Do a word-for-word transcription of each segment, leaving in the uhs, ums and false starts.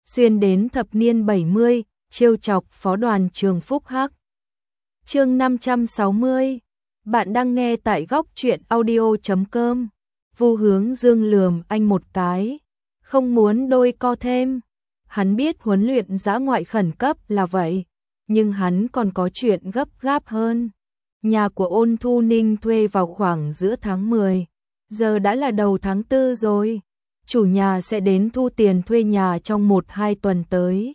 xuyên đến thập niên bảy mươi, trêu chọc phó đoàn trường Phúc Hắc. Chương năm trăm sáu mươi. Bạn đang nghe tại góc truyện audio chấm com. Vu Hướng Dương lườm anh một cái, không muốn đôi co thêm. Hắn biết huấn luyện dã ngoại khẩn cấp là vậy, nhưng hắn còn có chuyện gấp gáp hơn. Nhà của Ôn Thu Ninh thuê vào khoảng giữa tháng mười, giờ đã là đầu tháng tư rồi. Chủ nhà sẽ đến thu tiền thuê nhà trong một hai tuần tới.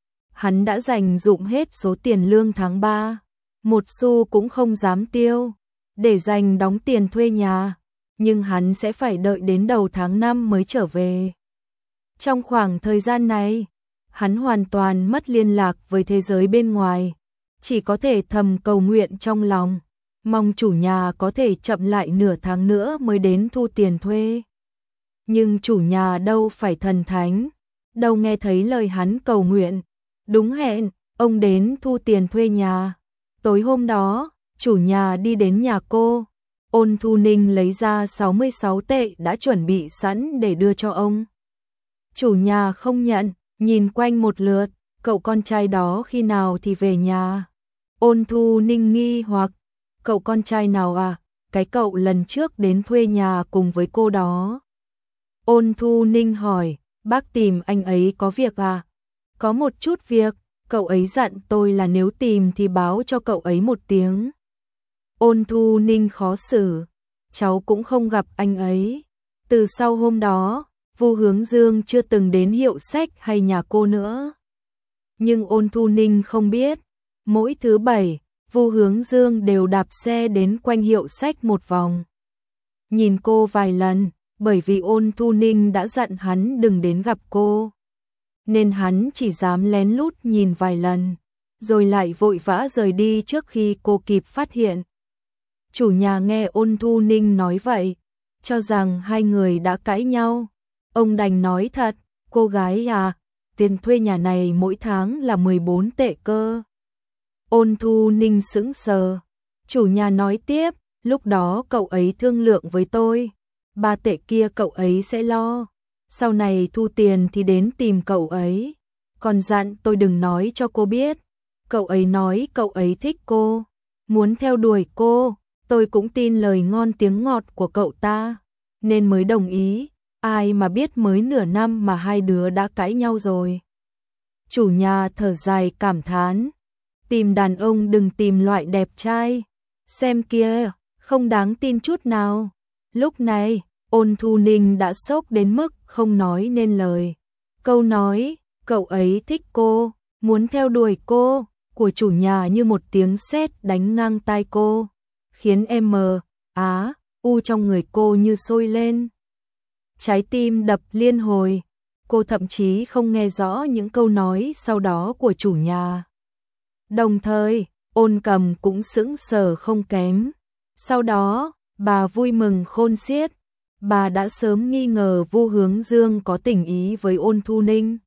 Hắn đã dành dụm hết số tiền lương tháng ba, một xu cũng không dám tiêu, để dành đóng tiền thuê nhà, nhưng hắn sẽ phải đợi đến đầu tháng năm mới trở về. Trong khoảng thời gian này, hắn hoàn toàn mất liên lạc với thế giới bên ngoài, chỉ có thể thầm cầu nguyện trong lòng, mong chủ nhà có thể chậm lại nửa tháng nữa mới đến thu tiền thuê. Nhưng chủ nhà đâu phải thần thánh, đâu nghe thấy lời hắn cầu nguyện. Đúng hẹn, ông đến thu tiền thuê nhà. Tối hôm đó, chủ nhà đi đến nhà cô. Ôn Thu Ninh lấy ra sáu mươi sáu tệ đã chuẩn bị sẵn để đưa cho ông. Chủ nhà không nhận, nhìn quanh một lượt, cậu con trai đó khi nào thì về nhà. Ôn Thu Ninh nghi hoặc, cậu con trai nào à? Cái cậu lần trước đến thuê nhà cùng với cô đó. Ôn Thu Ninh hỏi, bác tìm anh ấy có việc à? Có một chút việc, cậu ấy dặn tôi là nếu tìm thì báo cho cậu ấy một tiếng. Ôn Thu Ninh khó xử, cháu cũng không gặp anh ấy. Từ sau hôm đó, Vu Hướng Dương chưa từng đến hiệu sách hay nhà cô nữa. Nhưng Ôn Thu Ninh không biết, mỗi thứ bảy, Vu Hướng Dương đều đạp xe đến quanh hiệu sách một vòng. Nhìn cô vài lần, bởi vì Ôn Thu Ninh đã dặn hắn đừng đến gặp cô, nên hắn chỉ dám lén lút nhìn vài lần, rồi lại vội vã rời đi trước khi cô kịp phát hiện. Chủ nhà nghe Ôn Thu Ninh nói vậy, cho rằng hai người đã cãi nhau. Ông đành nói thật, cô gái à, tiền thuê nhà này mỗi tháng là mười bốn tệ cơ. Ôn Thu Ninh sững sờ. Chủ nhà nói tiếp, lúc đó cậu ấy thương lượng với tôi, ba tệ kia cậu ấy sẽ lo, sau này thu tiền thì đến tìm cậu ấy. Còn dặn tôi đừng nói cho cô biết. Cậu ấy nói cậu ấy thích cô, muốn theo đuổi cô, tôi cũng tin lời ngon tiếng ngọt của cậu ta, nên mới đồng ý. Ai mà biết mới nửa năm mà hai đứa đã cãi nhau rồi. Chủ nhà thở dài cảm thán, tìm đàn ông đừng tìm loại đẹp trai, xem kia, không đáng tin chút nào. Lúc này, Ôn Thu Ninh đã sốc đến mức không nói nên lời. Câu nói, cậu ấy thích cô, muốn theo đuổi cô, của chủ nhà như một tiếng sét đánh ngang tai cô, khiến em mờ, á, u trong người cô như sôi lên. Trái tim đập liên hồi, cô thậm chí không nghe rõ những câu nói sau đó của chủ nhà. Đồng thời, Ôn Cầm cũng sững sờ không kém. Sau đó, bà vui mừng khôn xiết. Bà đã sớm nghi ngờ Vu Hướng Dương có tình ý với Ôn Thu Ninh.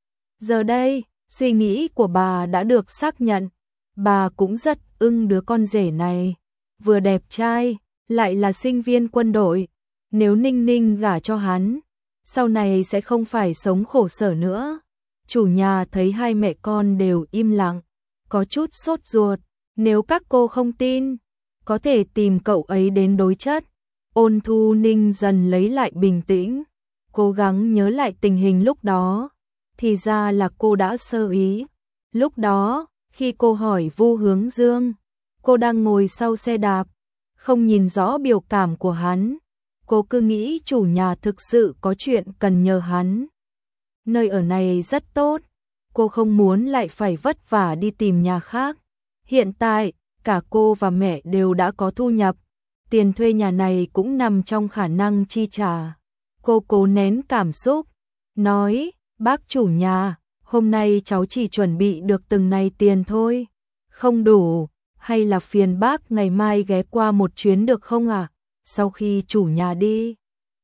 Giờ đây, suy nghĩ của bà đã được xác nhận. Bà cũng rất ưng đứa con rể này, vừa đẹp trai, lại là sinh viên quân đội. Nếu Ninh Ninh gả cho hắn, sau này sẽ không phải sống khổ sở nữa. Chủ nhà thấy hai mẹ con đều im lặng, có chút sốt ruột. Nếu các cô không tin, có thể tìm cậu ấy đến đối chất. Ôn Thu Ninh dần lấy lại bình tĩnh, cố gắng nhớ lại tình hình lúc đó. Thì ra là cô đã sơ ý. Lúc đó, khi cô hỏi Vu Hướng Dương, cô đang ngồi sau xe đạp, không nhìn rõ biểu cảm của hắn. Cô cứ nghĩ chủ nhà thực sự có chuyện cần nhờ hắn. Nơi ở này rất tốt, cô không muốn lại phải vất vả đi tìm nhà khác. Hiện tại, cả cô và mẹ đều đã có thu nhập, tiền thuê nhà này cũng nằm trong khả năng chi trả. Cô cố nén cảm xúc, nói, bác chủ nhà, hôm nay cháu chỉ chuẩn bị được từng này tiền thôi, không đủ, hay là phiền bác ngày mai ghé qua một chuyến được không ạ? À? Sau khi chủ nhà đi,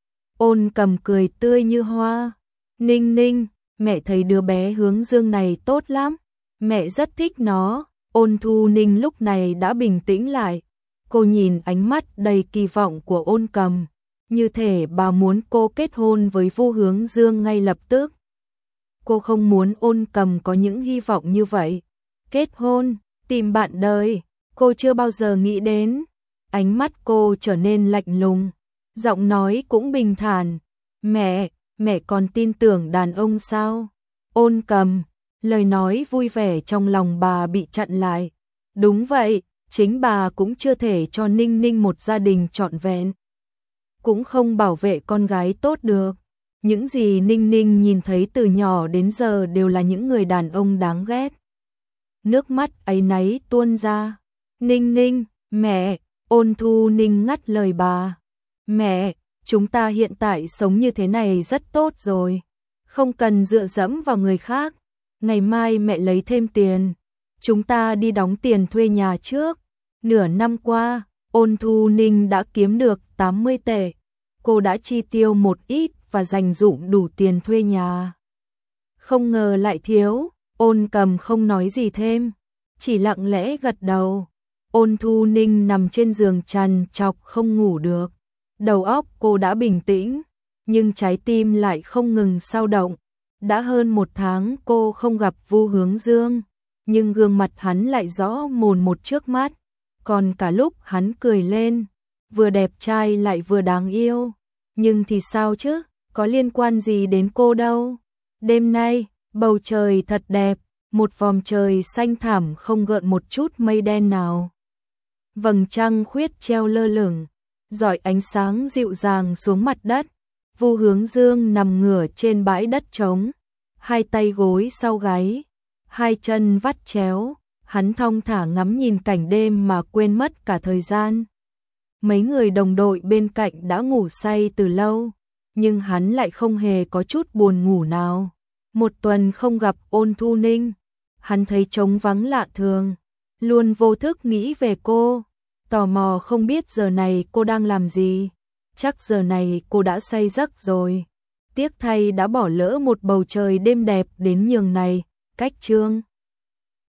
Ôn Cầm cười tươi như hoa. Ninh Ninh, mẹ thấy đứa bé Hướng Dương này tốt lắm, mẹ rất thích nó. Ôn Thu Ninh lúc này đã bình tĩnh lại. Cô nhìn ánh mắt đầy kỳ vọng của Ôn Cầm, như thể bà muốn cô kết hôn với Vu Hướng Dương ngay lập tức. Cô không muốn Ôn Cầm có những hy vọng như vậy. Kết hôn, tìm bạn đời, cô chưa bao giờ nghĩ đến. Ánh mắt cô trở nên lạnh lùng, giọng nói cũng bình thản. Mẹ, mẹ còn tin tưởng đàn ông sao? Ôn Cầm, lời nói vui vẻ trong lòng bà bị chặn lại. Đúng vậy, chính bà cũng chưa thể cho Ninh Ninh một gia đình trọn vẹn. Cũng không bảo vệ con gái tốt được. Những gì Ninh Ninh nhìn thấy từ nhỏ đến giờ đều là những người đàn ông đáng ghét. Nước mắt áy náy tuôn ra. Ninh Ninh, mẹ, Ôn Thu Ninh ngắt lời bà. Mẹ, chúng ta hiện tại sống như thế này rất tốt rồi. Không cần dựa dẫm vào người khác. Ngày mai mẹ lấy thêm tiền. Chúng ta đi đóng tiền thuê nhà trước. Nửa năm qua, Ôn Thu Ninh đã kiếm được tám mươi tệ. Cô đã chi tiêu một ít và dành dụm đủ tiền thuê nhà. Không ngờ lại thiếu. Ôn Cầm không nói gì thêm, chỉ lặng lẽ gật đầu. Ôn Thu Ninh nằm trên giường trằn trọc không ngủ được. Đầu óc cô đã bình tĩnh, nhưng trái tim lại không ngừng xao động. Đã hơn một tháng cô không gặp Vu Hướng Dương, nhưng gương mặt hắn lại rõ mồn một trước mắt. Còn cả lúc hắn cười lên, vừa đẹp trai lại vừa đáng yêu. Nhưng thì sao chứ, có liên quan gì đến cô đâu. Đêm nay, bầu trời thật đẹp, một vòm trời xanh thẳm không gợn một chút mây đen nào. Vầng trăng khuyết treo lơ lửng, rọi ánh sáng dịu dàng xuống mặt đất. Vu Hướng Dương nằm ngửa trên bãi đất trống, hai tay gối sau gáy, hai chân vắt chéo, hắn thong thả ngắm nhìn cảnh đêm mà quên mất cả thời gian. Mấy người đồng đội bên cạnh đã ngủ say từ lâu, nhưng hắn lại không hề có chút buồn ngủ nào. Một tuần không gặp Ôn Thu Ninh, hắn thấy trống vắng lạ thường, luôn vô thức nghĩ về cô, tò mò không biết giờ này cô đang làm gì. Chắc giờ này cô đã say giấc rồi. Tiếc thay đã bỏ lỡ một bầu trời đêm đẹp đến nhường này. Cách chương